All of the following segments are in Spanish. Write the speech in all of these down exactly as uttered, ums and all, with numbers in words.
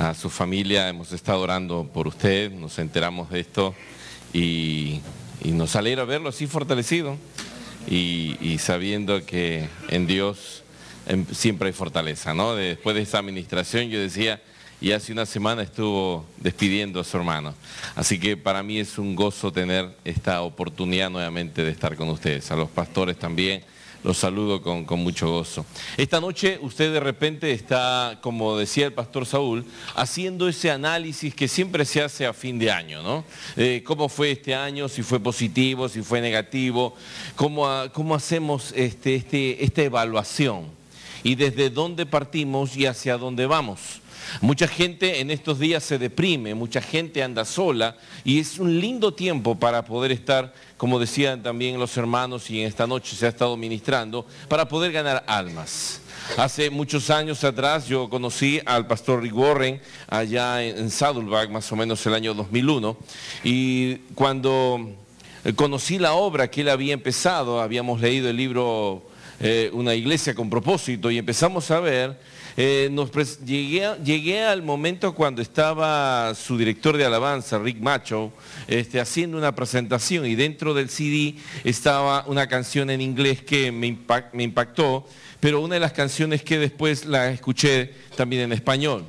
a su familia. Hemos estado orando por usted, nos enteramos de esto y, y nos alegra verlo así fortalecido y, y sabiendo que en Dios en, siempre hay fortaleza, ¿no? Después de esa administración yo decía, y hace una semana estuvo despidiendo a su hermano. Así que para mí es un gozo tener esta oportunidad nuevamente de estar con ustedes. A los pastores también los saludo con, con mucho gozo. Esta noche usted de repente está, como decía el pastor Saúl, haciendo ese análisis que siempre se hace a fin de año, ¿no? Eh, ¿Cómo fue este año? Si fue positivo, si fue negativo. ¿Cómo, cómo hacemos este, este, esta evaluación? Y desde dónde partimos y hacia dónde vamos. Mucha gente en estos días se deprime, mucha gente anda sola y es un lindo tiempo para poder estar, como decían también los hermanos y en esta noche se ha estado ministrando, para poder ganar almas. Hace muchos años atrás yo conocí al pastor Rick Warren allá en Saddleback, más o menos el año dos mil uno, y cuando conocí la obra que él había empezado, habíamos leído el libro eh, Una iglesia con propósito y empezamos a ver. Eh, nos llegué, llegué al momento cuando estaba su director de alabanza, Rick Macho, este, haciendo una presentación y dentro del C D estaba una canción en inglés que me, impact, me impactó, pero una de las canciones que después la escuché también en español.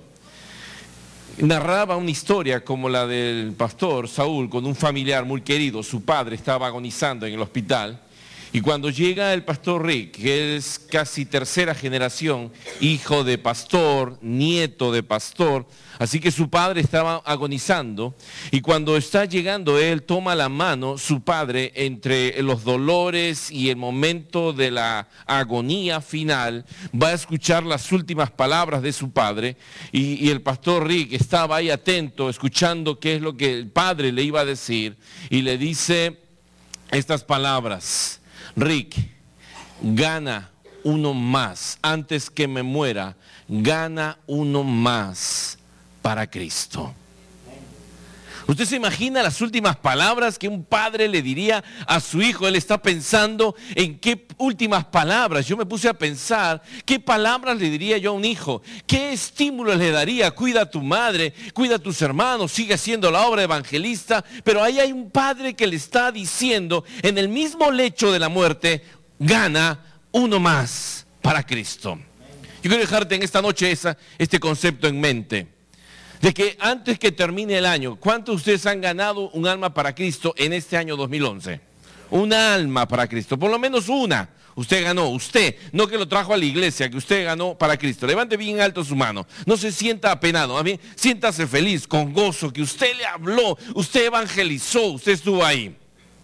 Narraba una historia como la del pastor Saúl con un familiar muy querido, su padre estaba agonizando en el hospital. Y cuando llega el pastor Rick, que es casi tercera generación, hijo de pastor, nieto de pastor, así que su padre estaba agonizando, y cuando está llegando él toma la mano, su padre, entre los dolores y el momento de la agonía final, va a escuchar las últimas palabras de su padre, y, y el pastor Rick estaba ahí atento, escuchando qué es lo que el padre le iba a decir, y le dice estas palabras: Rick, gana uno más, antes que me muera, gana uno más para Cristo. ¿Usted se imagina las últimas palabras que un padre le diría a su hijo? Él está pensando en qué últimas palabras. Yo me puse a pensar, ¿qué palabras le diría yo a un hijo? ¿Qué estímulos le daría? Cuida a tu madre, cuida a tus hermanos, sigue haciendo la obra evangelista. Pero ahí hay un padre que le está diciendo, en el mismo lecho de la muerte, gana uno más para Cristo. Yo quiero dejarte en esta noche esa, este concepto en mente. De que antes que termine el año, ¿cuántos de ustedes han ganado un alma para Cristo en este año dos mil once? Una alma para Cristo, por lo menos una. Usted ganó, usted, no que lo trajo a la iglesia, que usted ganó para Cristo. Levante bien alto su mano, no se sienta apenado, más bien siéntase feliz, con gozo, que usted le habló, usted evangelizó, usted estuvo ahí.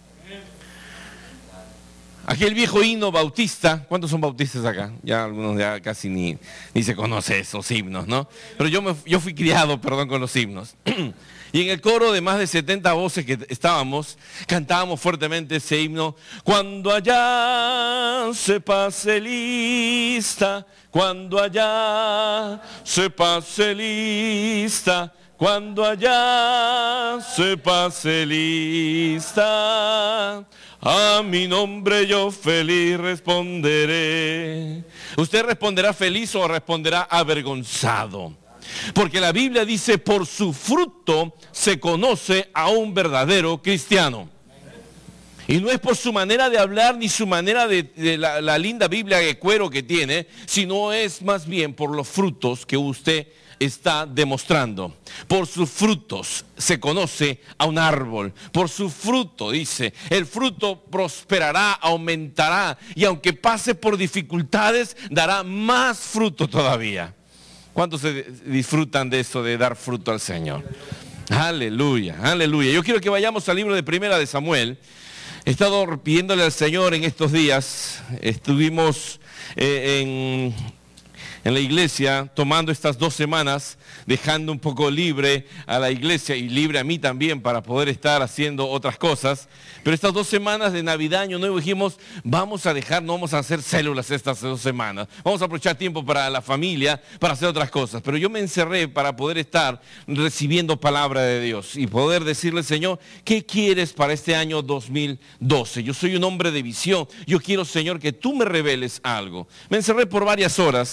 Aquel viejo himno bautista, ¿cuántos son bautistas acá? Ya algunos ya casi ni, ni se conoce esos himnos, ¿no? Pero yo, me, yo fui criado, perdón, con los himnos. Y en el coro de más de setenta voces que estábamos, cantábamos fuertemente ese himno. Cuando allá se pase lista, cuando allá se pase lista, cuando allá se pase lista, a mi nombre yo feliz responderé. ¿Usted responderá feliz o responderá avergonzado? Porque la Biblia dice, por su fruto se conoce a un verdadero cristiano. Y no es por su manera de hablar ni su manera de, de la, la linda Biblia de cuero que tiene, sino es más bien por los frutos que usted está demostrando. Por sus frutos se conoce a un árbol. Por su fruto, dice, el fruto prosperará, aumentará, y aunque pase por dificultades, dará más fruto todavía. ¿Cuántos se disfrutan de eso, de dar fruto al Señor? Aleluya, aleluya. Yo quiero que vayamos al libro de Primera de Samuel. He estado pidiéndole al Señor en estos días. Estuvimos eh, en... en la iglesia, tomando estas dos semanas, dejando un poco libre a la iglesia y libre a mí también para poder estar haciendo otras cosas. Pero estas dos semanas de Navidad, Año Nuevo, dijimos, vamos a dejar, no vamos a hacer células estas dos semanas. Vamos a aprovechar tiempo para la familia, para hacer otras cosas. Pero yo me encerré para poder estar recibiendo palabra de Dios y poder decirle, Señor, ¿qué quieres para este año dos mil doce? Yo soy un hombre de visión. Yo quiero, Señor, que tú me reveles algo. Me encerré por varias horas y una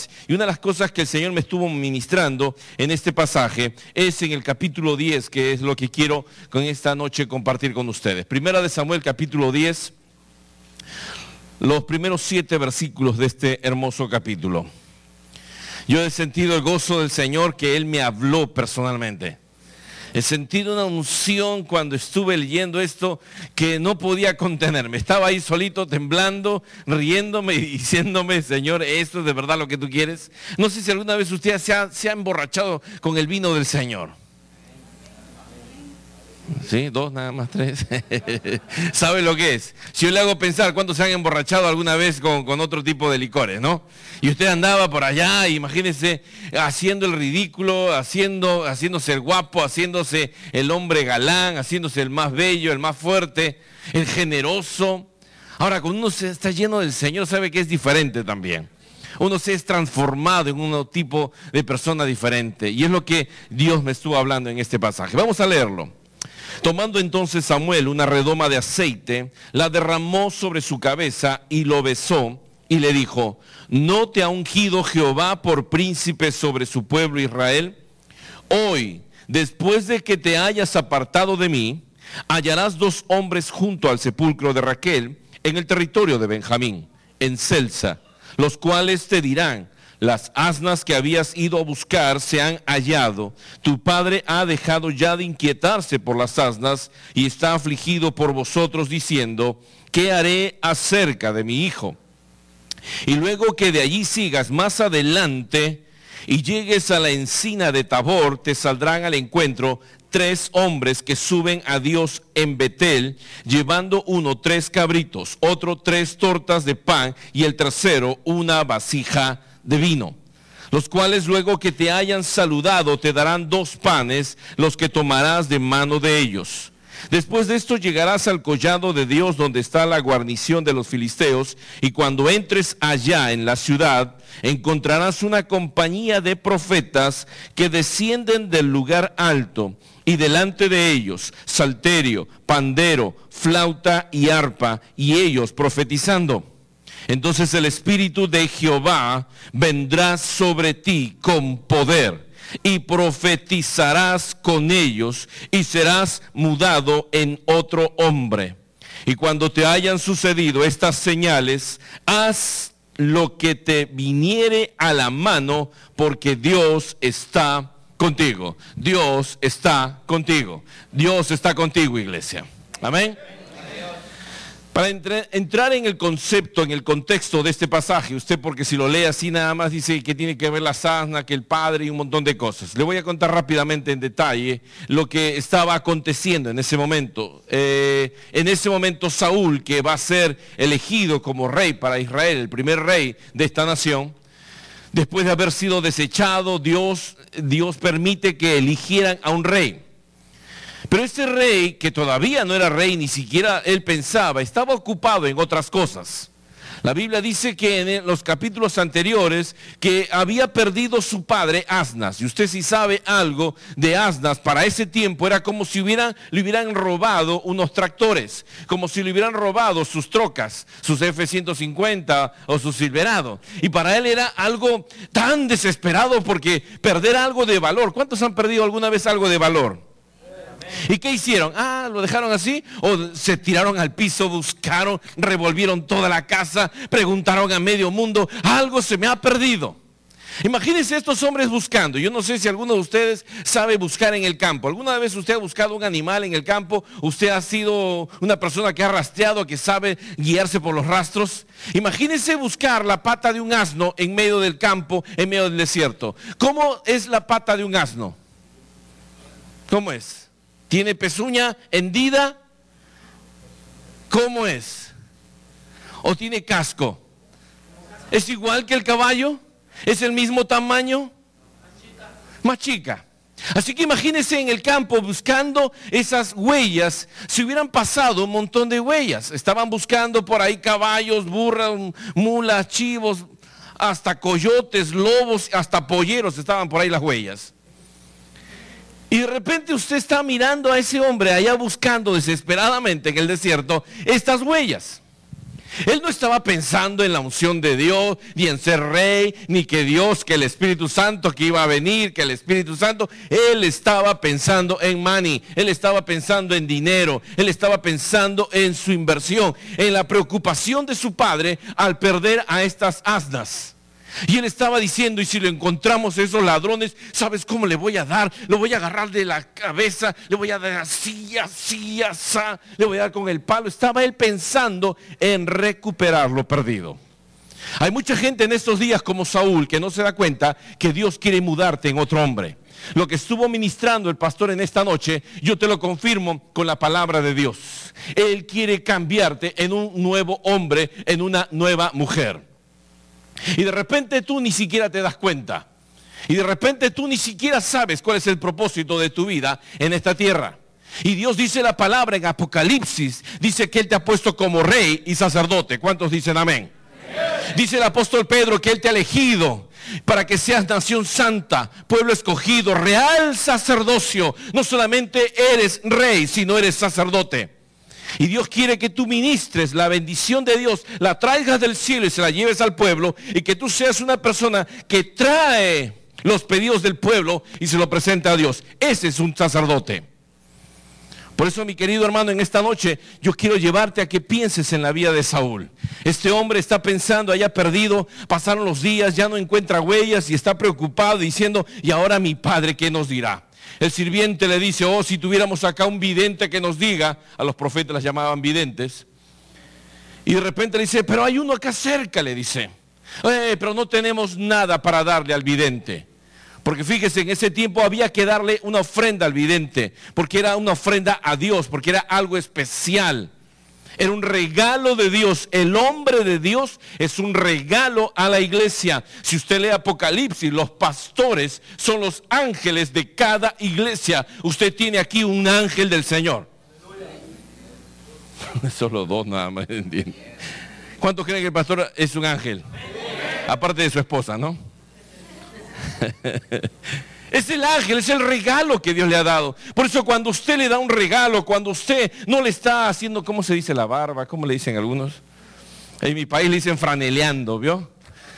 de las cosas que el Señor me estuvo ministrando en este pasaje es en el capítulo diez, que es lo que quiero con esta noche compartir con ustedes. Primera de Samuel, capítulo diez, los primeros siete versículos de este hermoso capítulo. Yo he sentido el gozo del Señor que Él me habló personalmente. He sentido una unción cuando estuve leyendo esto que no podía contenerme. Estaba ahí solito, temblando, riéndome y diciéndome, Señor, ¿esto es de verdad lo que tú quieres? No sé si alguna vez usted se ha, se ha emborrachado con el vino del Señor. Sí, dos, nada más, tres. ¿Sabe lo que es? Si yo le hago pensar cuántos se han emborrachado alguna vez con, con otro tipo de licores, ¿no? Y usted andaba por allá, imagínese, haciendo el ridículo, haciendo, haciéndose el guapo, haciéndose el hombre galán, haciéndose el más bello, el más fuerte, el generoso. Ahora, cuando uno se está lleno del Señor, sabe que es diferente también. Uno se es transformado en un tipo de persona diferente. Y es lo que Dios me estuvo hablando en este pasaje. Vamos a leerlo. Tomando entonces Samuel una redoma de aceite, la derramó sobre su cabeza y lo besó y le dijo, ¿no te ha ungido Jehová por príncipe sobre su pueblo Israel? Hoy, después de que te hayas apartado de mí, hallarás dos hombres junto al sepulcro de Raquel en el territorio de Benjamín, en Selsa, los cuales te dirán, las asnas que habías ido a buscar se han hallado. Tu padre ha dejado ya de inquietarse por las asnas y está afligido por vosotros diciendo, ¿qué haré acerca de mi hijo? Y luego que de allí sigas más adelante y llegues a la encina de Tabor, te saldrán al encuentro tres hombres que suben a Dios en Betel, llevando uno tres cabritos, otro tres tortas de pan y el tercero una vasija de vino, los cuales luego que te hayan saludado te darán dos panes, los que tomarás de mano de ellos. Después de esto llegarás al collado de Dios donde está la guarnición de los filisteos, y cuando entres allá en la ciudad encontrarás una compañía de profetas que descienden del lugar alto, y delante de ellos salterio, pandero, flauta y arpa, y ellos profetizando. Entonces el Espíritu de Jehová vendrá sobre ti con poder y profetizarás con ellos y serás mudado en otro hombre. Y cuando te hayan sucedido estas señales, haz lo que te viniere a la mano, porque Dios está contigo. Dios está contigo. Dios está contigo, iglesia. Amén. Para entre, entrar en el concepto, en el contexto de este pasaje, usted porque si lo lee así nada más dice que tiene que ver la asna, que el padre y un montón de cosas. Le voy a contar rápidamente en detalle lo que estaba aconteciendo en ese momento. Eh, en ese momento Saúl, que va a ser elegido como rey para Israel, el primer rey de esta nación, después de haber sido desechado, Dios, Dios permite que eligieran a un rey. Pero este rey, que todavía no era rey, ni siquiera él pensaba, estaba ocupado en otras cosas. La Biblia dice que en los capítulos anteriores que había perdido su padre asnas. Y usted si sabe algo de asnas, para ese tiempo era como si hubieran, le hubieran robado unos tractores, como si le hubieran robado sus trocas, sus F ciento cincuenta o su Silverado. Y para él era algo tan desesperado porque perder algo de valor. ¿Cuántos han perdido alguna vez algo de valor? ¿Y qué hicieron? Ah, ¿lo dejaron así? ¿O se tiraron al piso, buscaron, revolvieron toda la casa, preguntaron a medio mundo, algo se me ha perdido? Imagínense estos hombres buscando. Yo no sé si alguno de ustedes sabe buscar en el campo. ¿Alguna vez usted ha buscado un animal en el campo? ¿Usted ha sido una persona que ha rastreado, que sabe guiarse por los rastros? Imagínense buscar la pata de un asno en medio del campo, en medio del desierto. ¿Cómo es la pata de un asno? ¿Cómo es? ¿Tiene pezuña hendida? ¿Cómo es? ¿O tiene casco? ¿Es igual que el caballo? ¿Es el mismo tamaño? Más chica. Así que imagínense en el campo buscando esas huellas. Si hubieran pasado un montón de huellas, estaban buscando por ahí caballos, burras, mulas, chivos, hasta coyotes, lobos, hasta polleros estaban por ahí las huellas. Y de repente usted está mirando a ese hombre allá buscando desesperadamente en el desierto estas huellas. Él no estaba pensando en la unción de Dios, ni en ser rey, ni que Dios, que el Espíritu Santo que iba a venir, que el Espíritu Santo. Él estaba pensando en money, él estaba pensando en dinero, él estaba pensando en su inversión, en la preocupación de su padre al perder a estas asnas. Y él estaba diciendo, y si lo encontramos a esos ladrones, ¿sabes cómo le voy a dar? Lo voy a agarrar de la cabeza, le voy a dar así, así, así, le voy a dar con el palo. Estaba él pensando en recuperar lo perdido. Hay mucha gente en estos días como Saúl que no se da cuenta que Dios quiere mudarte en otro hombre. Lo que estuvo ministrando el pastor en esta noche, yo te lo confirmo con la palabra de Dios. Él quiere cambiarte en un nuevo hombre, en una nueva mujer. Y de repente tú ni siquiera te das cuenta. Y de repente tú ni siquiera sabes cuál es el propósito de tu vida en esta tierra. Y Dios dice la palabra en Apocalipsis, dice que Él te ha puesto como rey y sacerdote. ¿Cuántos dicen amén? Amén. Dice el apóstol Pedro que Él te ha elegido para que seas nación santa, pueblo escogido, real sacerdocio. No solamente eres rey, sino eres sacerdote. Y Dios quiere que tú ministres la bendición de Dios, la traigas del cielo y se la lleves al pueblo, y que tú seas una persona que trae los pedidos del pueblo y se lo presenta a Dios. Ese es un sacerdote. Por eso, mi querido hermano, en esta noche yo quiero llevarte a que pienses en la vida de Saúl. Este hombre está pensando, haya perdido, pasaron los días, ya no encuentra huellas y está preocupado diciendo, ¿y ahora mi padre qué nos dirá? El sirviente le dice, oh, si tuviéramos acá un vidente que nos diga, a los profetas las llamaban videntes, y de repente le dice, pero hay uno acá cerca, le dice, eh, pero no tenemos nada para darle al vidente, porque fíjese, en ese tiempo había que darle una ofrenda al vidente, porque era una ofrenda a Dios, porque era algo especial. Era un regalo de Dios. El hombre de Dios es un regalo a la iglesia. Si usted lee Apocalipsis, los pastores son los ángeles de cada iglesia. Usted tiene aquí un ángel del Señor. Solo dos nada más, ¿entienden? ¿Cuántos creen que el pastor es un ángel? Aparte de su esposa, ¿no? Es el ángel, es el regalo que Dios le ha dado. Por eso cuando usted le da un regalo, cuando usted no le está haciendo, ¿cómo se dice la barba? ¿Cómo le dicen algunos? En mi país le dicen franeleando, ¿vio?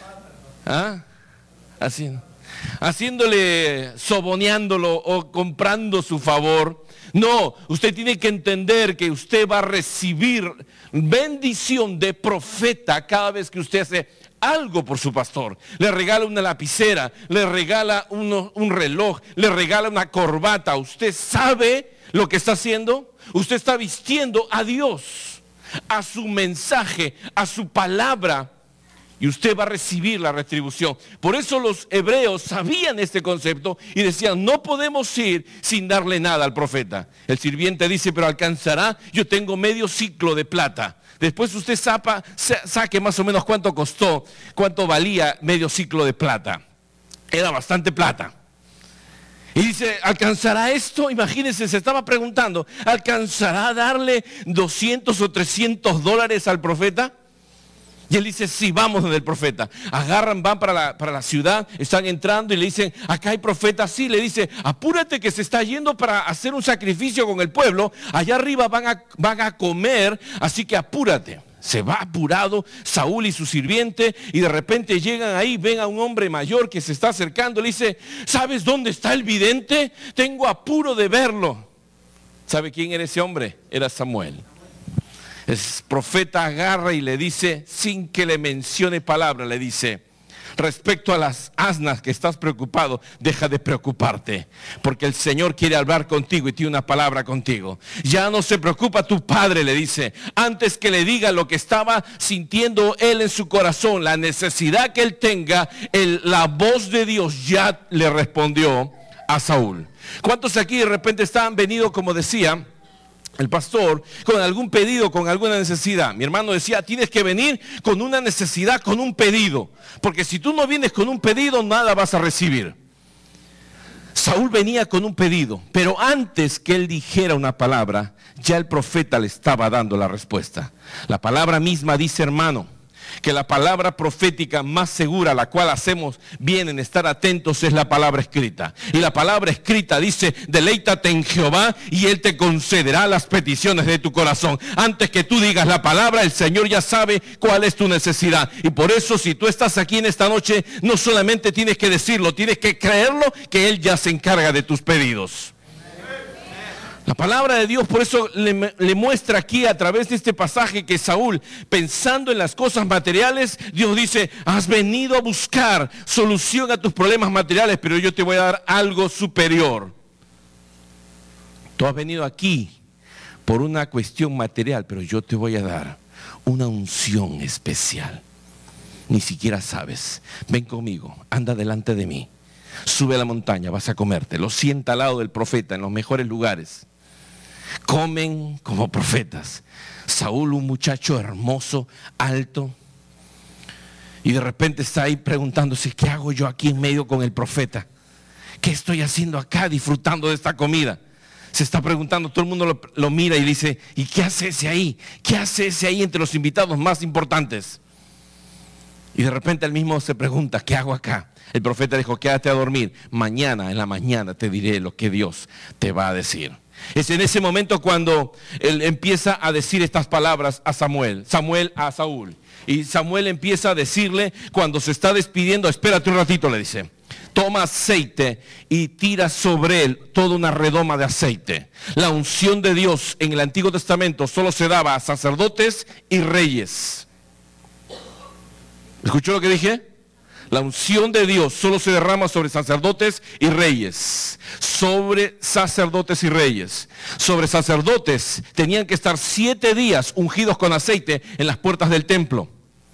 ¿Ah? Así, haciéndole, soboneándolo o comprando su favor. No, usted tiene que entender que usted va a recibir bendición de profeta cada vez que usted hace algo por su pastor. Le regala una lapicera, le regala uno, un reloj, le regala una corbata. ¿Usted sabe lo que está haciendo? Usted está vistiendo a Dios, a su mensaje, a su palabra, y usted va a recibir la retribución. Por eso los hebreos sabían este concepto y decían, no podemos ir sin darle nada al profeta. El sirviente dice, pero alcanzará, yo tengo medio ciclo de plata. Después usted sapa, saque más o menos cuánto costó, cuánto valía medio ciclo de plata. Era bastante plata. Y dice, ¿alcanzará esto? Imagínense, se estaba preguntando, ¿alcanzará darle doscientos o trescientos dólares al profeta? Y él dice, sí, vamos donde el profeta. Agarran, van para la, para la ciudad, están entrando y le dicen, acá hay profeta. Sí, le dice, apúrate que se está yendo para hacer un sacrificio con el pueblo. Allá arriba van a, van a comer, así que apúrate. Se va apurado Saúl y su sirviente y de repente llegan ahí, ven a un hombre mayor que se está acercando. Le dice, ¿sabes dónde está el vidente? Tengo apuro de verlo. ¿Sabe quién era ese hombre? Era Samuel. El profeta agarra y le dice, sin que le mencione palabra, le dice, respecto a las asnas que estás preocupado, deja de preocuparte, porque el Señor quiere hablar contigo y tiene una palabra contigo. Ya no se preocupa tu padre, le dice, antes que le diga lo que estaba sintiendo él en su corazón, la necesidad que él tenga, el, la voz de Dios ya le respondió a Saúl. ¿Cuántos aquí de repente estaban venidos, como decía el pastor, con algún pedido, con alguna necesidad? Mi hermano decía, tienes que venir con una necesidad, con un pedido, porque si tú no vienes con un pedido, nada vas a recibir. Saúl venía con un pedido, pero antes que él dijera una palabra, ya el profeta le estaba dando la respuesta. La palabra misma dice, hermano, que la palabra profética más segura, a la cual hacemos bien en estar atentos, es la palabra escrita. Y la palabra escrita dice: deleítate en Jehová y Él te concederá las peticiones de tu corazón. Antes que tú digas la palabra, el Señor ya sabe cuál es tu necesidad. Y por eso, si tú estás aquí en esta noche, no solamente tienes que decirlo, tienes que creerlo, que Él ya se encarga de tus pedidos. La palabra de Dios por eso le, le muestra aquí a través de este pasaje que Saúl, pensando en las cosas materiales, Dios dice: has venido a buscar solución a tus problemas materiales, pero yo te voy a dar algo superior. Tú has venido aquí por una cuestión material, pero yo te voy a dar una unción especial. Ni siquiera sabes. Ven conmigo, anda delante de mí. Sube a la montaña, vas a comerte. Lo sienta al lado del profeta en los mejores lugares. Comen como profetas. Saúl, un muchacho hermoso, alto, y de repente está ahí preguntándose: ¿qué hago yo aquí en medio con el profeta? ¿Qué estoy haciendo acá disfrutando de esta comida? Se está preguntando, todo el mundo lo, lo mira y dice: ¿y qué hace ese ahí? ¿Qué hace ese ahí entre los invitados más importantes? Y de repente él mismo se pregunta: ¿qué hago acá? El profeta dijo: quédate a dormir, mañana en la mañana te diré lo que Dios te va a decir. Es en ese momento cuando él empieza a decir estas palabras a Samuel, Samuel a Saúl. Y Samuel empieza a decirle cuando se está despidiendo: espérate un ratito, le dice. Toma aceite y tira sobre él toda una redoma de aceite. La unción de Dios en el Antiguo Testamento solo se daba a sacerdotes y reyes. ¿Escuchó lo que dije? La unción de Dios solo se derrama sobre sacerdotes y reyes. Sobre sacerdotes y reyes. Sobre sacerdotes tenían que estar siete días ungidos con aceite en las puertas del templo.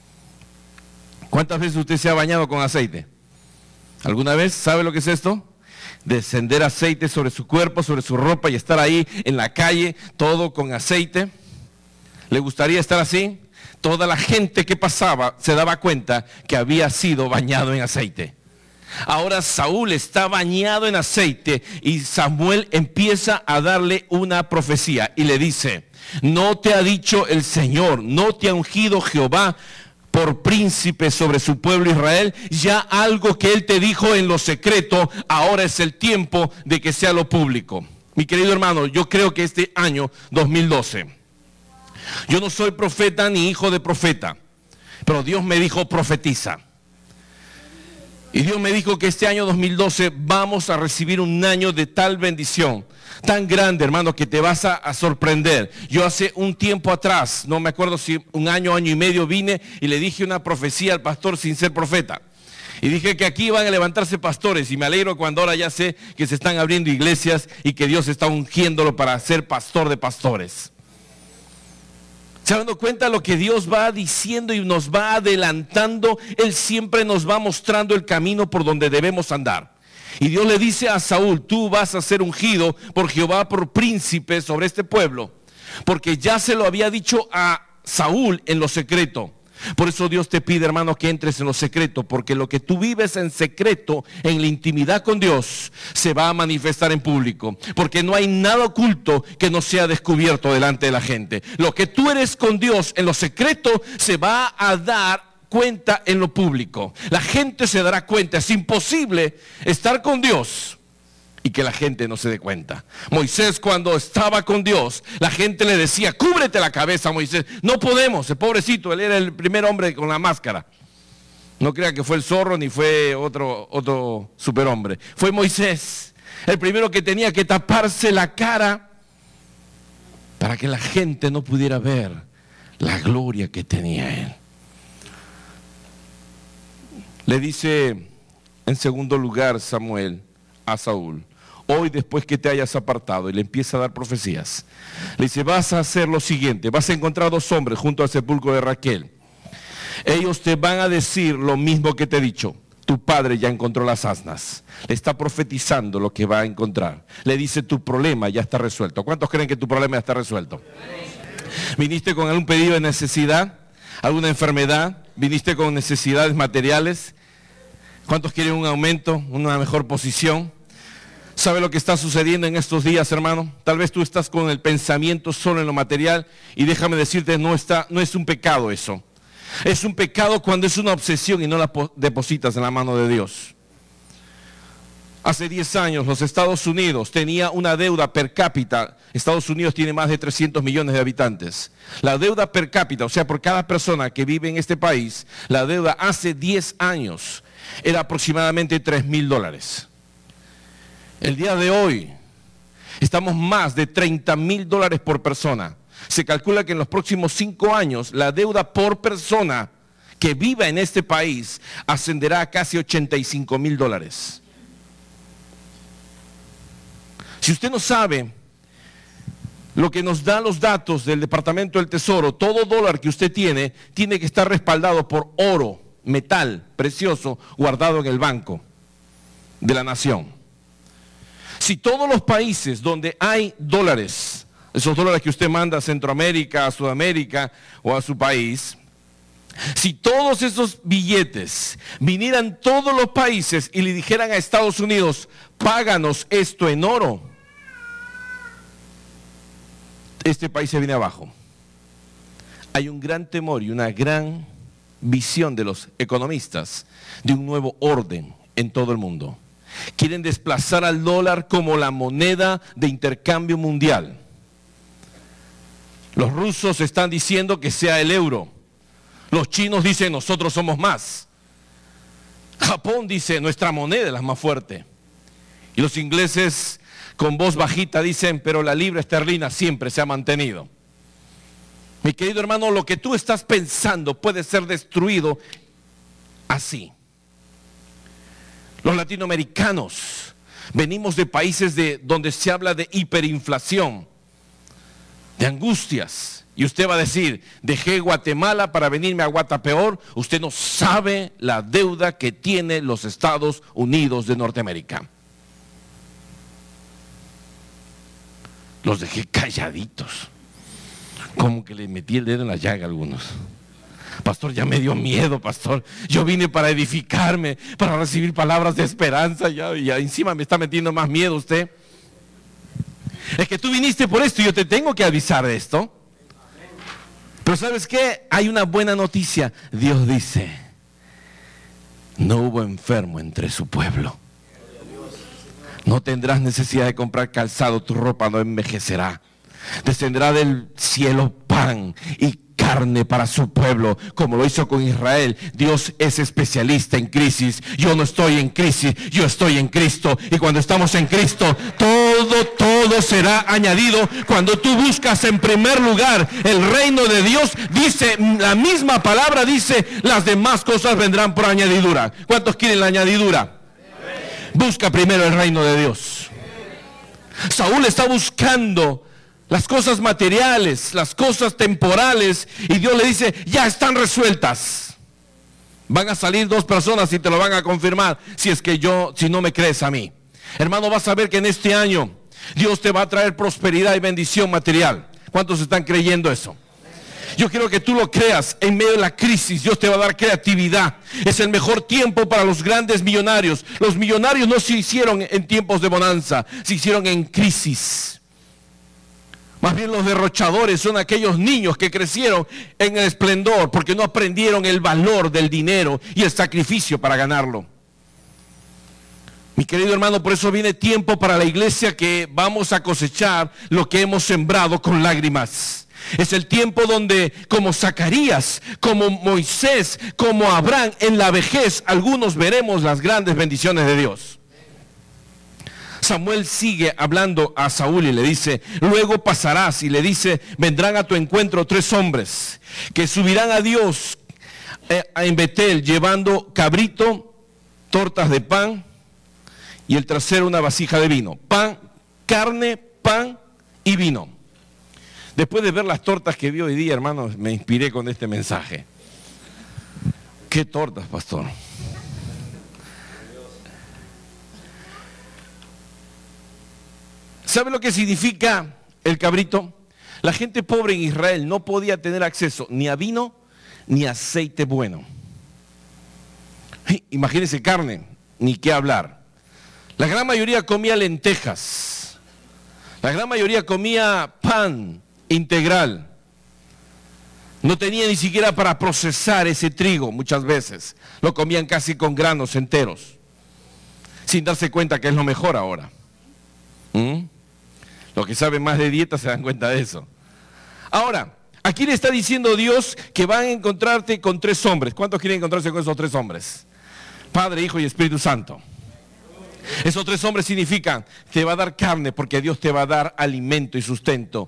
¿Cuántas veces usted se ha bañado con aceite? ¿Alguna vez sabe lo que es esto? Descender aceite sobre su cuerpo, sobre su ropa, y estar ahí en la calle, todo con aceite. ¿Le gustaría estar así? Toda la gente que pasaba se daba cuenta que había sido bañado en aceite. Ahora Saúl está bañado en aceite y Samuel empieza a darle una profecía y le dice: ¿no te ha dicho el Señor, no te ha ungido Jehová por príncipe sobre su pueblo Israel? Ya algo que Él te dijo en lo secreto, ahora es el tiempo de que sea lo público. Mi querido hermano, yo creo que este año dos mil doce, yo no soy profeta ni hijo de profeta, pero Dios me dijo: profetiza. Y Dios me dijo que este año dos mil doce vamos a recibir un año de tal bendición, tan grande, hermano, que te vas a, a sorprender. Yo hace un tiempo atrás, no me acuerdo si un año, año y medio, vine y le dije una profecía al pastor sin ser profeta. Y dije que aquí iban a levantarse pastores, y me alegro cuando ahora ya sé que se están abriendo iglesias y que Dios está ungiéndolo para ser pastor de pastores. ¿Se han dado cuenta lo que Dios va diciendo y nos va adelantando? Él siempre nos va mostrando el camino por donde debemos andar. Y Dios le dice a Saúl: tú vas a ser ungido por Jehová por príncipe sobre este pueblo, porque ya se lo había dicho a Saúl en lo secreto. Por eso Dios te pide, hermano, que entres en lo secreto, porque lo que tú vives en secreto, en la intimidad con Dios, se va a manifestar en público, porque no hay nada oculto que no sea descubierto delante de la gente. Lo que tú eres con Dios en lo secreto se va a dar cuenta en lo público. La gente se dará cuenta. Es imposible estar con Dios y que la gente no se dé cuenta. Moisés, cuando estaba con Dios, la gente le decía: cúbrete la cabeza, Moisés. No podemos, el pobrecito, él era el primer hombre con la máscara. No crea que fue el zorro ni fue otro, otro superhombre. Fue Moisés, el primero que tenía que taparse la cara para que la gente no pudiera ver la gloria que tenía él. Le dice en segundo lugar Samuel a Saúl: hoy, después que te hayas apartado, y le empieza a dar profecías, le dice: vas a hacer lo siguiente, vas a encontrar dos hombres junto al sepulcro de Raquel. Ellos te van a decir lo mismo que te he dicho: tu padre ya encontró las asnas. Le está profetizando lo que va a encontrar. Le dice: tu problema ya está resuelto. ¿Cuántos creen que tu problema ya está resuelto? ¿Viniste con algún pedido de necesidad? ¿Alguna enfermedad? ¿Viniste con necesidades materiales? ¿Cuántos quieren un aumento, una mejor posición? ¿Sabe lo que está sucediendo en estos días, hermano? Tal vez tú estás con el pensamiento solo en lo material, y déjame decirte, no está, no es un pecado eso. Es un pecado cuando es una obsesión y no la depositas en la mano de Dios. Hace diez años los Estados Unidos tenía una deuda per cápita. Estados Unidos tiene más de trescientos millones de habitantes. La deuda per cápita, o sea, por cada persona que vive en este país, la deuda hace diez años era aproximadamente tres mil dólares. El día de hoy estamos más de treinta mil dólares por persona. Se calcula que en los próximos cinco años la deuda por persona que viva en este país ascenderá a casi ochenta y cinco mil dólares. Si usted no sabe lo que nos dan los datos del Departamento del Tesoro, todo dólar que usted tiene, tiene que estar respaldado por oro, metal precioso, guardado en el banco de la nación. Si todos los países donde hay dólares, esos dólares que usted manda a Centroamérica, a Sudamérica o a su país, si todos esos billetes vinieran todos los países y le dijeran a Estados Unidos, páganos esto en oro, este país se viene abajo. Hay un gran temor y una gran visión de los economistas de un nuevo orden en todo el mundo. Quieren desplazar al dólar como la moneda de intercambio mundial. Los rusos están diciendo que sea el euro. Los chinos dicen nosotros somos más. Japón dice nuestra moneda es la más fuerte. Y los ingleses con voz bajita dicen, pero la libra esterlina siempre se ha mantenido. Mi querido hermano, lo que tú estás pensando puede ser destruido así. Los latinoamericanos venimos de países de, donde se habla de hiperinflación, de angustias. Y usted va a decir, dejé Guatemala para venirme a Guatapeor. Usted no sabe la deuda que tiene los Estados Unidos de Norteamérica. Los dejé calladitos, como que le metí el dedo en la llaga a algunos. Pastor, ya me dio miedo, pastor. Yo vine para edificarme, para recibir palabras de esperanza, ya, y encima me está metiendo más miedo usted. Es que tú viniste por esto y yo te tengo que avisar de esto. Pero ¿sabes qué? Hay una buena noticia. Dios dice, no hubo enfermo entre su pueblo. No tendrás necesidad de comprar calzado, tu ropa no envejecerá. Descenderá del cielo pan y carne para su pueblo, como lo hizo con Israel. Dios es especialista en crisis. Yo no estoy en crisis, yo estoy en Cristo. Y cuando estamos en Cristo, todo, todo será añadido. Cuando tú buscas en primer lugar el reino de Dios, dice, la misma palabra dice, las demás cosas vendrán por añadidura. ¿Cuántos quieren la añadidura? Busca primero el reino de Dios. Saúl está buscando las cosas materiales, las cosas temporales, y Dios le dice, ya están resueltas. Van a salir dos personas y te lo van a confirmar, si es que yo, si no me crees a mí. Hermano, vas a ver que en este año Dios te va a traer prosperidad y bendición material. ¿Cuántos están creyendo eso? Yo quiero que tú lo creas. En medio de la crisis Dios te va a dar creatividad. Es el mejor tiempo para los grandes millonarios. Los millonarios no se hicieron en tiempos de bonanza, se hicieron en crisis. Más bien los derrochadores son aquellos niños que crecieron en el esplendor porque no aprendieron el valor del dinero y el sacrificio para ganarlo. Mi querido hermano, por eso viene tiempo para la iglesia que vamos a cosechar lo que hemos sembrado con lágrimas. Es el tiempo donde, como Zacarías, como Moisés, como Abraham, en la vejez, algunos veremos las grandes bendiciones de Dios. Samuel sigue hablando a Saúl y le dice, luego pasarás, y le dice, vendrán a tu encuentro tres hombres que subirán a Dios eh, en Betel, llevando cabrito, tortas de pan, y el tercero una vasija de vino. Pan, carne, pan y vino. Después de ver las tortas que vi hoy día, hermanos, me inspiré con este mensaje. ¿Qué tortas, pastor? ¿Sabe lo que significa el cabrito? La gente pobre en Israel no podía tener acceso ni a vino ni a aceite bueno. Imagínense carne, ni qué hablar. La gran mayoría comía lentejas. La gran mayoría comía pan integral. No tenía ni siquiera para procesar ese trigo muchas veces. Lo comían casi con granos enteros, sin darse cuenta que es lo mejor ahora. ¿Mm? Los que saben más de dieta se dan cuenta de eso. Ahora, aquí le está diciendo Dios que van a encontrarte con tres hombres. ¿Cuántos quieren encontrarse con esos tres hombres? Padre, Hijo y Espíritu Santo. Esos tres hombres significan, te va a dar carne porque Dios te va a dar alimento y sustento.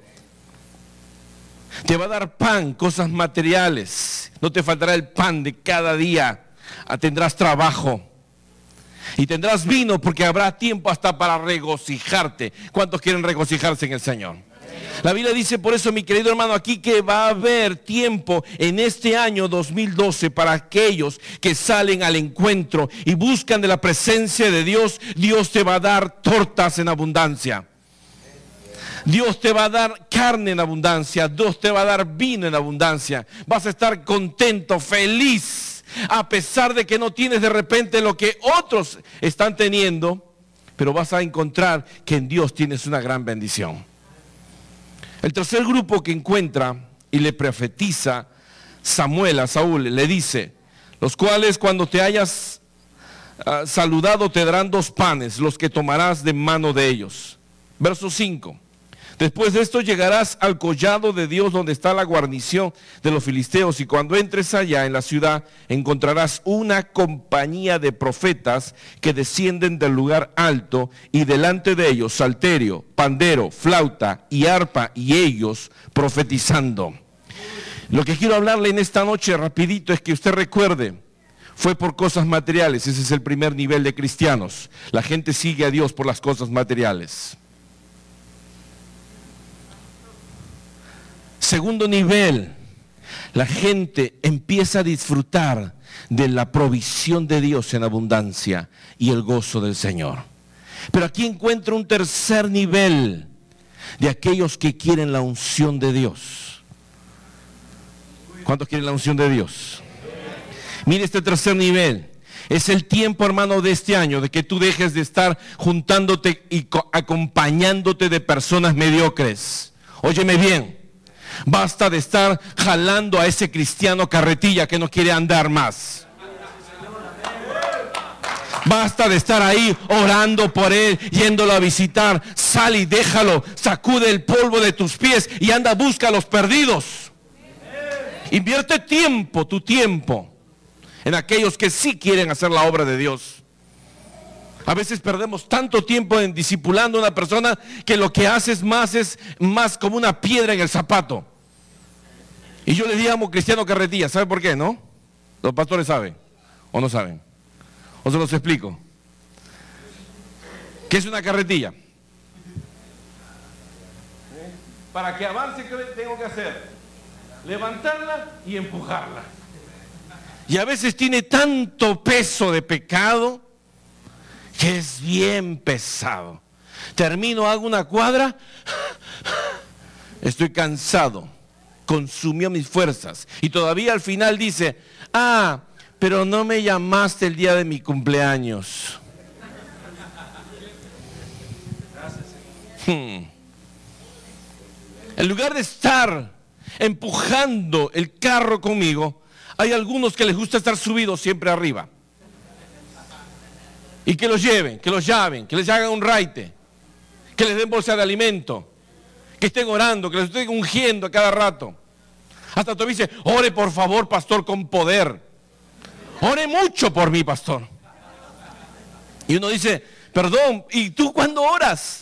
Te va a dar pan, cosas materiales. No te faltará el pan de cada día. Tendrás trabajo. Y tendrás vino porque habrá tiempo hasta para regocijarte. ¿Cuántos quieren regocijarse en el Señor? La Biblia dice, por eso mi querido hermano, aquí que va a haber tiempo en este año dos mil doce para aquellos que salen al encuentro y buscan de la presencia de Dios. Dios te va a dar tortas en abundancia. Dios te va a dar carne en abundancia. Dios te va a dar vino en abundancia. Vas a estar contento, feliz, a pesar de que no tienes de repente lo que otros están teniendo, pero vas a encontrar que en Dios tienes una gran bendición. El tercer grupo que encuentra y le profetiza Samuel a Saúl, le dice, los cuales cuando te hayas uh, saludado te darán dos panes, los que tomarás de mano de ellos. Verso cinco. Después de esto llegarás al collado de Dios donde está la guarnición de los filisteos, y cuando entres allá en la ciudad encontrarás una compañía de profetas que descienden del lugar alto, y delante de ellos salterio, pandero, flauta y arpa, y ellos profetizando. Lo que quiero hablarle en esta noche rapidito es que usted recuerde, fue por cosas materiales. Ese es el primer nivel de cristianos. La gente sigue a Dios por las cosas materiales. Segundo nivel, la gente empieza a disfrutar de la provisión de Dios en abundancia y el gozo del Señor. Pero aquí encuentro un tercer nivel de aquellos que quieren la unción de Dios. ¿Cuántos quieren la unción de Dios? Mire este tercer nivel. Es el tiempo, hermano, de este año, de que tú dejes de estar juntándote y acompañándote de personas mediocres. Óyeme bien. Basta de estar jalando a ese cristiano carretilla que no quiere andar más. Basta de estar ahí orando por él, yéndolo a visitar. Sal y déjalo, sacude el polvo de tus pies y anda, busca a los perdidos. Invierte tiempo, tu tiempo, en aquellos que sí quieren hacer la obra de Dios. A veces perdemos tanto tiempo en discipulando a una persona que lo que hace es más, es más como una piedra en el zapato. Y yo le llamo cristiano carretilla. ¿Sabe por qué, no? Los pastores saben o no saben. O se los explico. ¿Qué es una carretilla? Para que avance, ¿qué tengo que hacer? Levantarla y empujarla. Y a veces tiene tanto peso de pecado que es bien pesado. Termino, hago una cuadra, estoy cansado, consumió mis fuerzas, y todavía al final dice, ah, pero no me llamaste el día de mi cumpleaños. Hmm. En lugar de estar empujando el carro conmigo, hay algunos que les gusta estar subidos siempre arriba. Y que los lleven, que los llamen, que les hagan un raite, que les den bolsa de alimento, que estén orando, que les estén ungiendo a cada rato. Hasta tú dices, ore por favor, pastor, con poder. Ore mucho por mí, pastor. Y uno dice, perdón, ¿y tú cuándo oras?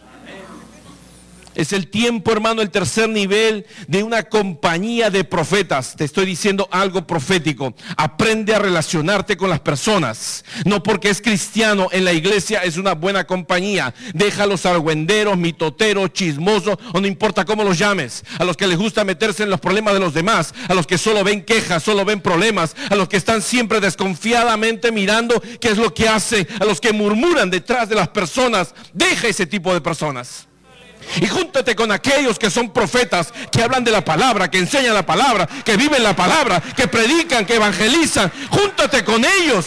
Es el tiempo, hermano, el tercer nivel de una compañía de profetas. Te estoy diciendo algo profético. Aprende a relacionarte con las personas. No porque es cristiano en la iglesia es una buena compañía. Deja a los argüenderos, mitoteros, chismosos, o no importa cómo los llames. A los que les gusta meterse en los problemas de los demás. A los que solo ven quejas, solo ven problemas. A los que están siempre desconfiadamente mirando qué es lo que hace. A los que murmuran detrás de las personas. Deja ese tipo de personas. Y júntate con aquellos que son profetas, que hablan de la palabra, que enseñan la palabra, que viven la palabra, que predican, que evangelizan. Júntate con ellos.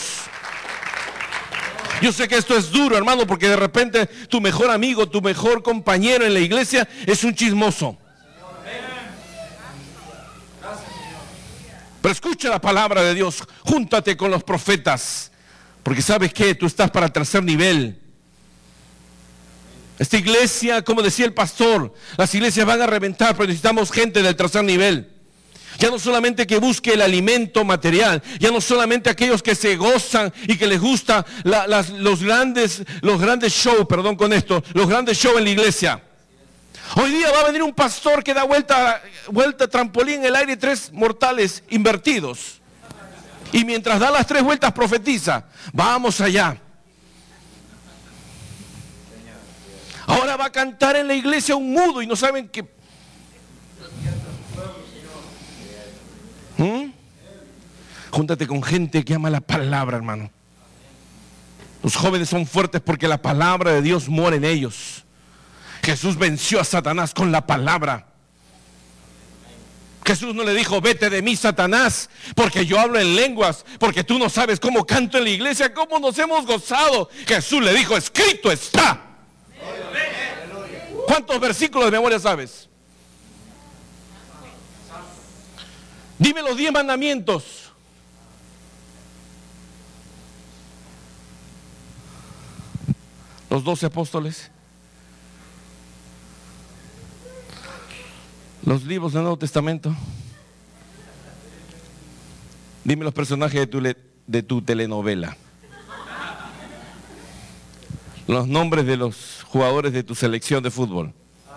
Yo sé que esto es duro, hermano, porque de repente tu mejor amigo, tu mejor compañero en la iglesia es un chismoso. Pero escucha la palabra de Dios, júntate con los profetas, porque ¿sabes qué? Tú estás para el tercer nivel. Esta iglesia, como decía el pastor, las iglesias van a reventar, pero necesitamos gente del tercer nivel. Ya no solamente que busque el alimento material, ya no solamente aquellos que se gozan y que les gusta la, las, los grandes, los grandes shows, perdón con esto, los grandes shows en la iglesia. Hoy día va a venir un pastor que da vuelta, vuelta trampolín en el aire, tres mortales invertidos. Y mientras da las tres vueltas profetiza, vamos allá. Ahora va a cantar en la iglesia un mudo y no saben qué. ¿Mm? Júntate con gente que ama la palabra, hermano. Los jóvenes son fuertes porque la palabra de Dios mora en ellos. Jesús venció a Satanás con la palabra. Jesús no le dijo, vete de mí, Satanás, porque yo hablo en lenguas, porque tú no sabes cómo canto en la iglesia, cómo nos hemos gozado. Jesús le dijo, escrito está. ¿Cuántos versículos de memoria sabes? Dime los diez mandamientos. Los doce apóstoles. Los libros del Nuevo Testamento. Dime los personajes de tu, de tu telenovela. Los nombres de los jugadores de tu selección de fútbol.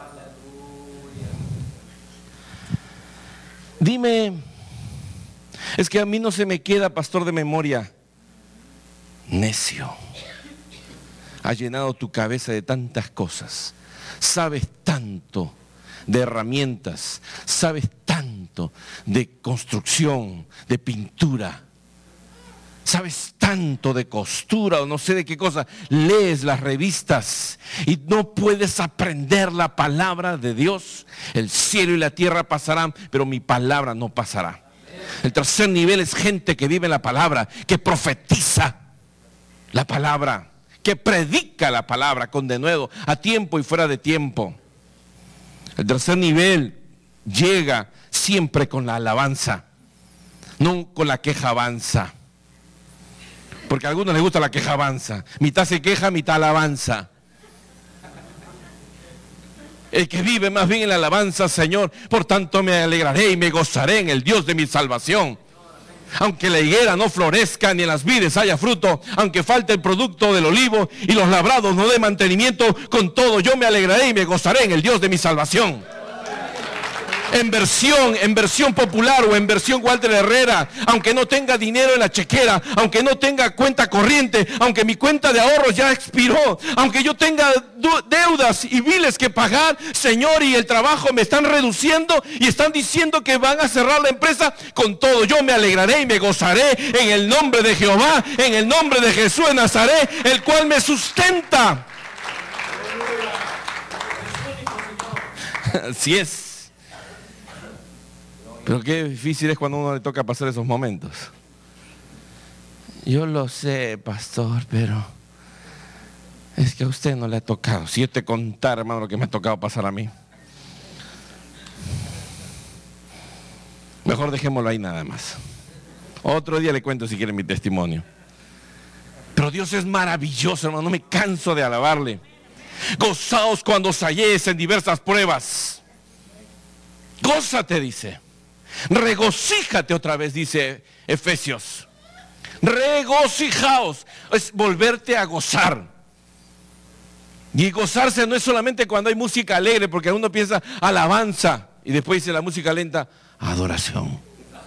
Dime, es que a mí no se me queda, pastor, de memoria. Necio. Has llenado tu cabeza de tantas cosas. Sabes tanto de herramientas, sabes tanto de construcción, de pintura, sabes tanto de costura o no sé de qué cosa, lees las revistas y no puedes aprender la palabra de Dios. El cielo y la tierra pasarán, pero mi palabra no pasará. El tercer nivel es gente que vive la palabra, que profetiza la palabra, que predica la palabra con denuedo, a tiempo y fuera de tiempo. El tercer nivel llega siempre con la alabanza, no con la queja avanza. Porque a algunos les gusta la queja avanza. Mitad se queja, mitad alabanza. El que vive más bien en la alabanza, Señor, por tanto me alegraré y me gozaré en el Dios de mi salvación. Aunque la higuera no florezca ni en las vides haya fruto, aunque falte el producto del olivo y los labrados no den mantenimiento, con todo yo me alegraré y me gozaré en el Dios de mi salvación. En versión, en versión popular o en versión Walter Herrera, aunque no tenga dinero en la chequera, aunque no tenga cuenta corriente, aunque mi cuenta de ahorros ya expiró, aunque yo tenga deudas y biles que pagar, Señor, y el trabajo me están reduciendo y están diciendo que van a cerrar la empresa, con todo yo me alegraré y me gozaré en el nombre de Jehová, en el nombre de Jesús de Nazaret, el cual me sustenta. Así es. Pero qué difícil es cuando a uno le toca pasar esos momentos. Yo lo sé, pastor, pero es que a usted no le ha tocado. Si yo te contara, hermano, lo que me ha tocado pasar a mí. Mejor dejémoslo ahí nada más. Otro día le cuento si quieren mi testimonio. Pero Dios es maravilloso, hermano, no me canso de alabarle. Gozaos cuando os halléis en diversas pruebas. Gózate, dice. Regocíjate otra vez, dice Efesios. Regocijaos, es volverte a gozar. Y gozarse no es solamente cuando hay música alegre, porque uno piensa alabanza y después dice la música lenta, adoración.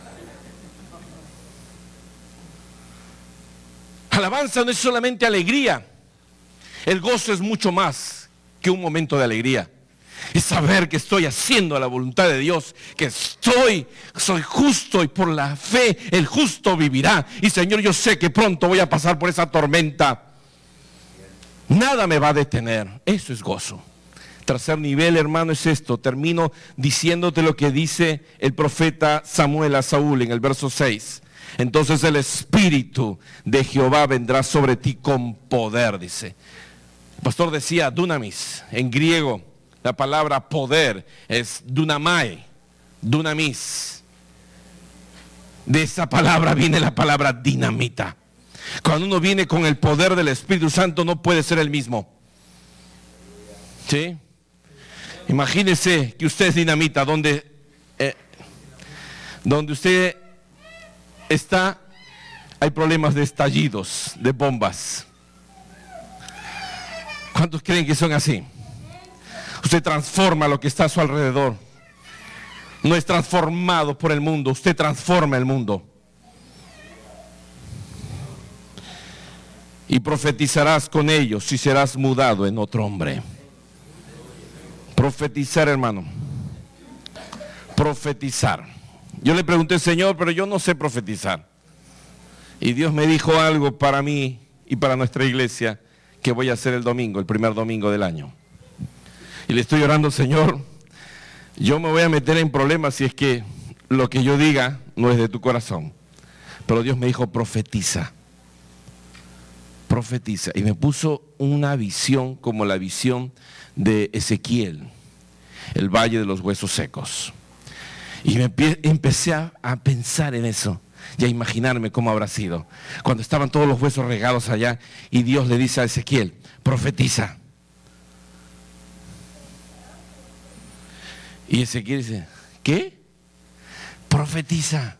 Alabanza no es solamente alegría. El gozo es mucho más que un momento de alegría. Es saber que estoy haciendo la voluntad de Dios, que estoy, soy justo y por la fe el justo vivirá. Y Señor, yo sé que pronto voy a pasar por esa tormenta. Nada me va a detener. Eso es gozo. Tercer nivel, hermano, es esto. Termino diciéndote lo que dice el profeta Samuel a Saúl en el verso seis. Entonces el Espíritu de Jehová vendrá sobre ti con poder, dice. El pastor decía dunamis en griego. La palabra poder es dunamai, dunamis. De esa palabra viene la palabra dinamita. Cuando uno viene con el poder del Espíritu Santo no puede ser el mismo. ¿Sí? Imagínese que usted es dinamita, donde, eh, donde usted está, hay problemas de estallidos, de bombas. ¿Cuántos creen que son así? Usted transforma lo que está a su alrededor. No es transformado por el mundo, usted transforma el mundo. Y profetizarás con ellos y serás mudado en otro hombre. Profetizar, hermano. Profetizar. Yo le pregunté, Señor, pero yo no sé profetizar. Y Dios me dijo algo para mí y para nuestra iglesia que voy a hacer el domingo, el primer domingo del año. Y le estoy orando, Señor, yo me voy a meter en problemas si es que lo que yo diga no es de tu corazón. Pero Dios me dijo, profetiza. Profetiza. Y me puso una visión como la visión de Ezequiel, el valle de los huesos secos. Y me empecé a, a pensar en eso y a imaginarme cómo habrá sido. Cuando estaban todos los huesos regados allá y Dios le dice a Ezequiel, profetiza. Y Ezequiel dice, ¿qué? Profetiza.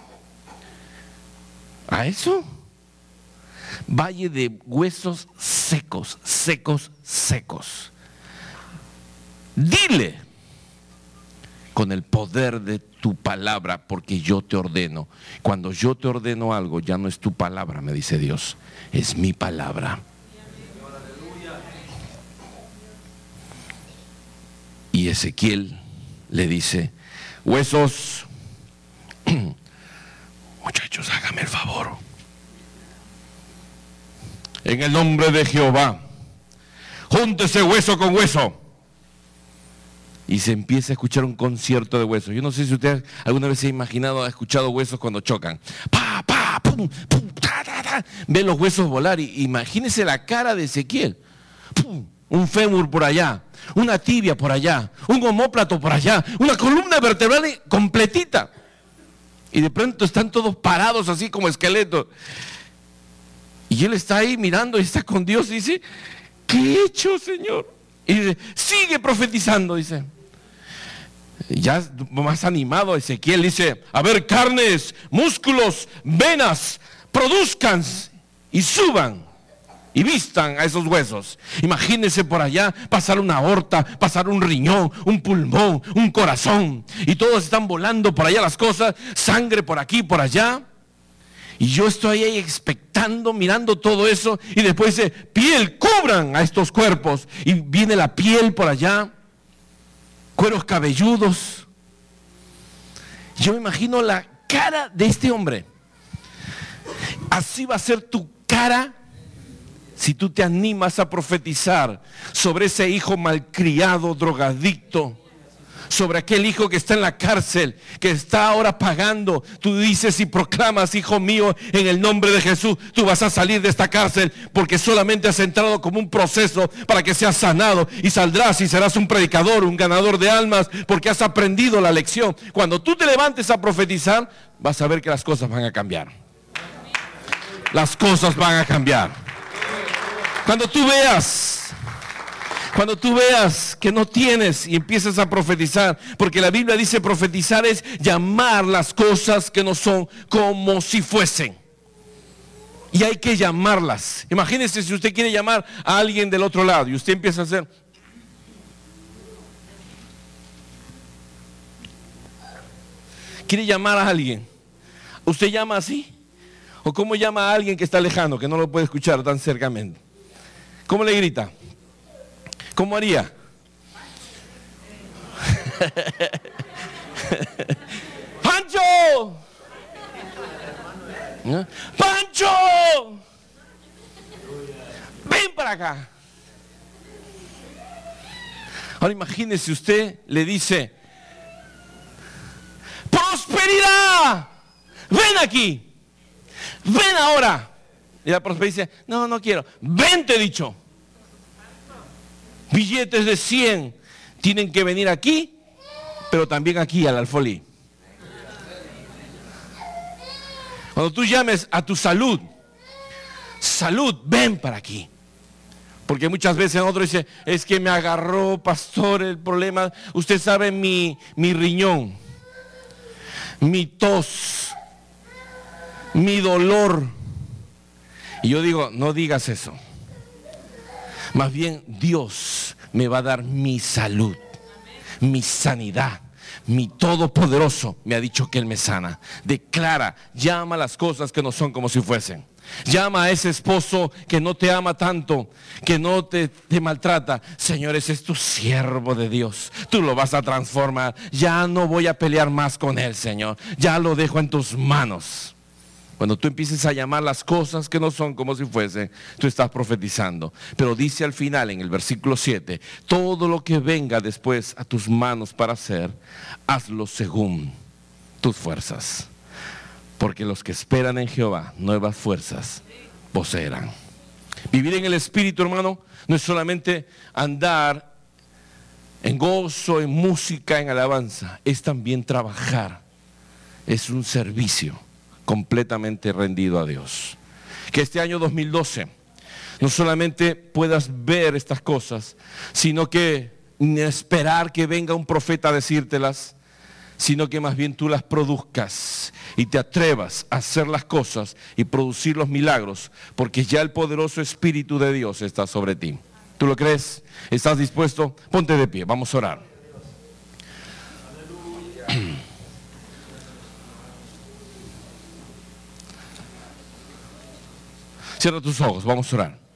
¿A eso? Valle de huesos secos, secos, secos. Dile con el poder de tu palabra, porque yo te ordeno. Cuando yo te ordeno algo, ya no es tu palabra, me dice Dios, es mi palabra. Y Ezequiel le dice, huesos, muchachos, hágame el favor. En el nombre de Jehová, júntese hueso con hueso. Y se empieza a escuchar un concierto de huesos. Yo no sé si usted alguna vez se ha imaginado, ha escuchado huesos cuando chocan. Pa, pa, pum, pum, ta, ta, ta. Ve los huesos volar y imagínese la cara de Ezequiel. Pum, un fémur por allá, una tibia por allá, un omóplato por allá, una columna vertebral completita. Y de pronto están todos parados así como esqueletos. Y él está ahí mirando y está con Dios y dice, ¿qué he hecho, Señor? Y dice, sigue profetizando, dice. Ya más animado Ezequiel dice, a ver, carnes, músculos, venas, produzcan y suban y vistan a esos huesos. Imagínense por allá pasar una aorta, pasar un riñón, un pulmón, un corazón. Y todos están volando por allá las cosas, sangre por aquí, por allá. Y yo estoy ahí expectando, mirando todo eso. Y después dice, piel, cubran a estos cuerpos. Y viene la piel por allá, cueros cabelludos. Yo me imagino la cara de este hombre. Así va a ser tu cara si tú te animas a profetizar sobre ese hijo malcriado, drogadicto, sobre aquel hijo que está en la cárcel, que está ahora pagando. Tú dices y proclamas, hijo mío, en el nombre de Jesús, tú vas a salir de esta cárcel porque solamente has entrado como un proceso para que seas sanado y saldrás y serás un predicador, un ganador de almas, porque has aprendido la lección. Cuando tú te levantes a profetizar, vas a ver que las cosas van a cambiar. Las cosas van a cambiar. Cuando tú veas, cuando tú veas que no tienes y empiezas a profetizar, porque la Biblia dice profetizar es llamar las cosas que no son como si fuesen. Y hay que llamarlas. Imagínese si usted quiere llamar a alguien del otro lado y usted empieza a hacer. ¿Quiere llamar a alguien? ¿Usted llama así? ¿O cómo llama a alguien que está lejano, que no lo puede escuchar tan cercamente? ¿Cómo le grita? ¿Cómo haría? ¡Pancho! ¿No? ¡Pancho! ¡Ven para acá! Ahora imagínese, usted le dice, ¡prosperidad! ¡Ven aquí! ¡Ven ahora! Y la prosperidad dice, no, no quiero. ¡Ven, te he dicho! Billetes de cien tienen que venir aquí, pero también aquí al Alfolí. Cuando tú llames a tu salud, salud, ven para aquí. Porque muchas veces otro dice, es que me agarró, pastor, el problema. Usted sabe mi, mi riñón, mi tos, mi dolor. Y yo digo, no digas eso. Más bien Dios me va a dar mi salud, mi sanidad. Mi Todopoderoso me ha dicho que Él me sana. Declara, llama las cosas que no son como si fuesen. Llama a ese esposo que no te ama tanto, que no te, te maltrata. Señor, ese es tu siervo de Dios. Tú lo vas a transformar. Ya no voy a pelear más con él, Señor. Ya lo dejo en tus manos. Cuando tú empieces a llamar las cosas que no son como si fuesen, tú estás profetizando. Pero dice al final en el versículo siete, todo lo que venga después a tus manos para hacer, hazlo según tus fuerzas. Porque los que esperan en Jehová, nuevas fuerzas poseerán. Vivir en el Espíritu, hermano, no es solamente andar en gozo, en música, en alabanza. Es también trabajar. Es un servicio completamente rendido a Dios. Que este año dos mil doce no solamente puedas ver estas cosas, sino que ni esperar que venga un profeta a decírtelas, sino que más bien tú las produzcas y te atrevas a hacer las cosas y producir los milagros, porque ya el poderoso Espíritu de Dios está sobre ti. ¿Tú lo crees? ¿Estás dispuesto? Ponte de pie, vamos a orar. Cierra tus ojos, vamos a orar.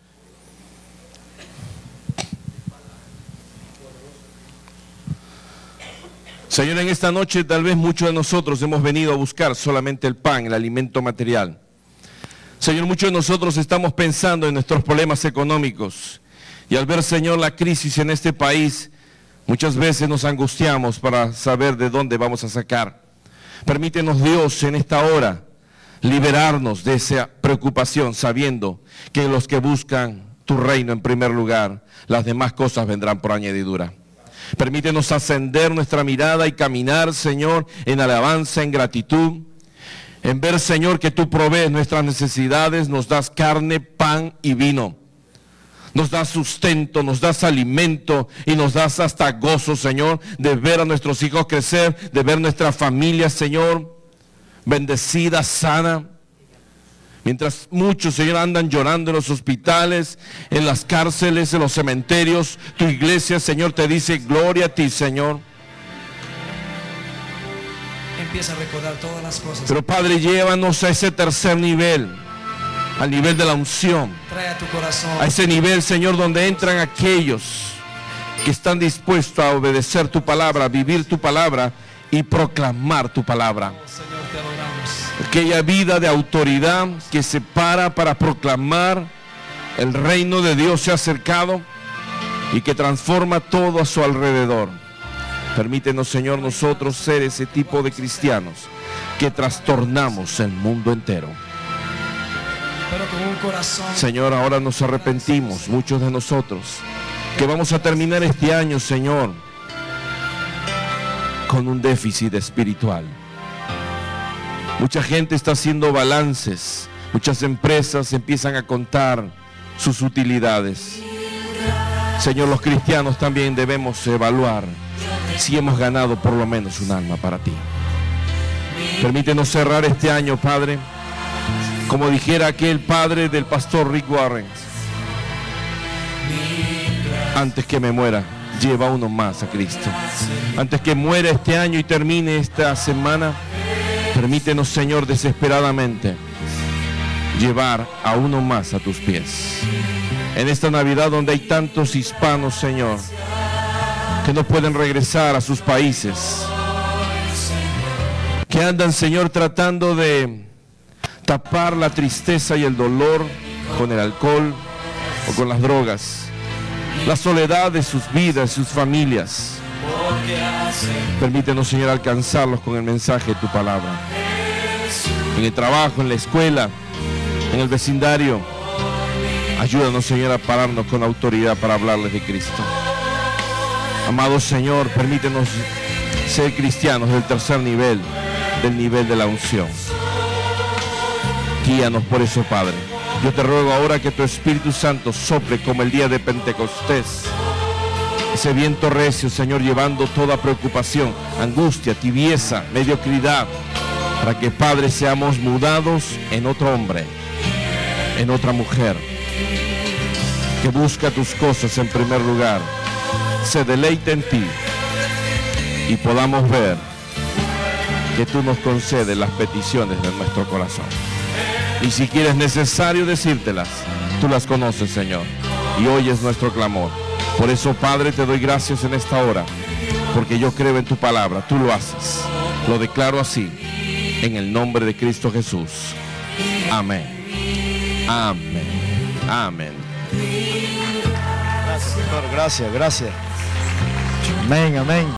Señor, en esta noche tal vez muchos de nosotros hemos venido a buscar solamente el pan, el alimento material. Señor, muchos de nosotros estamos pensando en nuestros problemas económicos. Y al ver, Señor, la crisis en este país, muchas veces nos angustiamos para saber de dónde vamos a sacar. Permítenos, Dios, en esta hora, liberarnos de esa preocupación, sabiendo que los que buscan tu reino en primer lugar, las demás cosas vendrán por añadidura. Permítenos ascender nuestra mirada y caminar, Señor, en alabanza, en gratitud, en ver, Señor, que tú provees nuestras necesidades, nos das carne, pan y vino. Nos das sustento, nos das alimento y nos das hasta gozo, Señor, de ver a nuestros hijos crecer, de ver nuestra familia, Señor, bendecida, sana. Mientras muchos, Señor, andan llorando en los hospitales, en las cárceles, en los cementerios, tu iglesia, Señor, te dice gloria a ti, Señor. Empieza a recordar todas las cosas. Pero Padre, llévanos a ese tercer nivel, al nivel de la unción. Trae a tu corazón. A ese nivel, Señor, donde entran aquellos que están dispuestos a obedecer tu palabra, a vivir tu palabra y proclamar tu palabra. Señor, te adoramos. Aquella vida de autoridad que se para para proclamar el reino de Dios se ha acercado y que transforma todo a su alrededor. Permítenos, Señor, nosotros ser ese tipo de cristianos que trastornamos el mundo entero. Pero con un corazón. Señor, ahora nos arrepentimos, muchos de nosotros, que vamos a terminar este año, Señor, con un déficit espiritual. Mucha gente está haciendo balances, muchas empresas empiezan a contar sus utilidades. Señor, los cristianos también debemos evaluar si hemos ganado por lo menos un alma para ti. Permítenos cerrar este año, Padre, como dijera aquel padre del pastor Rick Warren: antes que me muera, lleva uno más a Cristo. Antes que muera este año y termine esta semana, permítenos, Señor, desesperadamente llevar a uno más a tus pies. En esta Navidad donde hay tantos hispanos, Señor, que no pueden regresar a sus países, que andan, Señor, tratando de tapar la tristeza y el dolor con el alcohol o con las drogas, la soledad de sus vidas, sus familias. Permítenos, Señor, alcanzarlos con el mensaje de tu palabra. En el trabajo, en la escuela, en el vecindario, ayúdanos, Señor, a pararnos con autoridad para hablarles de Cristo. Amado Señor, permítenos ser cristianos del tercer nivel, del nivel de la unción. Guíanos por eso, Padre. Yo te ruego ahora que tu Espíritu Santo sople como el día de Pentecostés. Ese viento recio, Señor, llevando toda preocupación, angustia, tibieza, mediocridad, para que, Padre, seamos mudados en otro hombre, en otra mujer, que busca tus cosas en primer lugar, se deleite en ti y podamos ver que tú nos concedes las peticiones de nuestro corazón. Y si quieres necesario decírtelas, tú las conoces, Señor, y oyes nuestro clamor. Por eso, Padre, te doy gracias en esta hora, porque yo creo en tu palabra, tú lo haces. Lo declaro así, en el nombre de Cristo Jesús. Amén. Amén. Amén. Gracias, Señor, gracias, gracias. Amén, amén.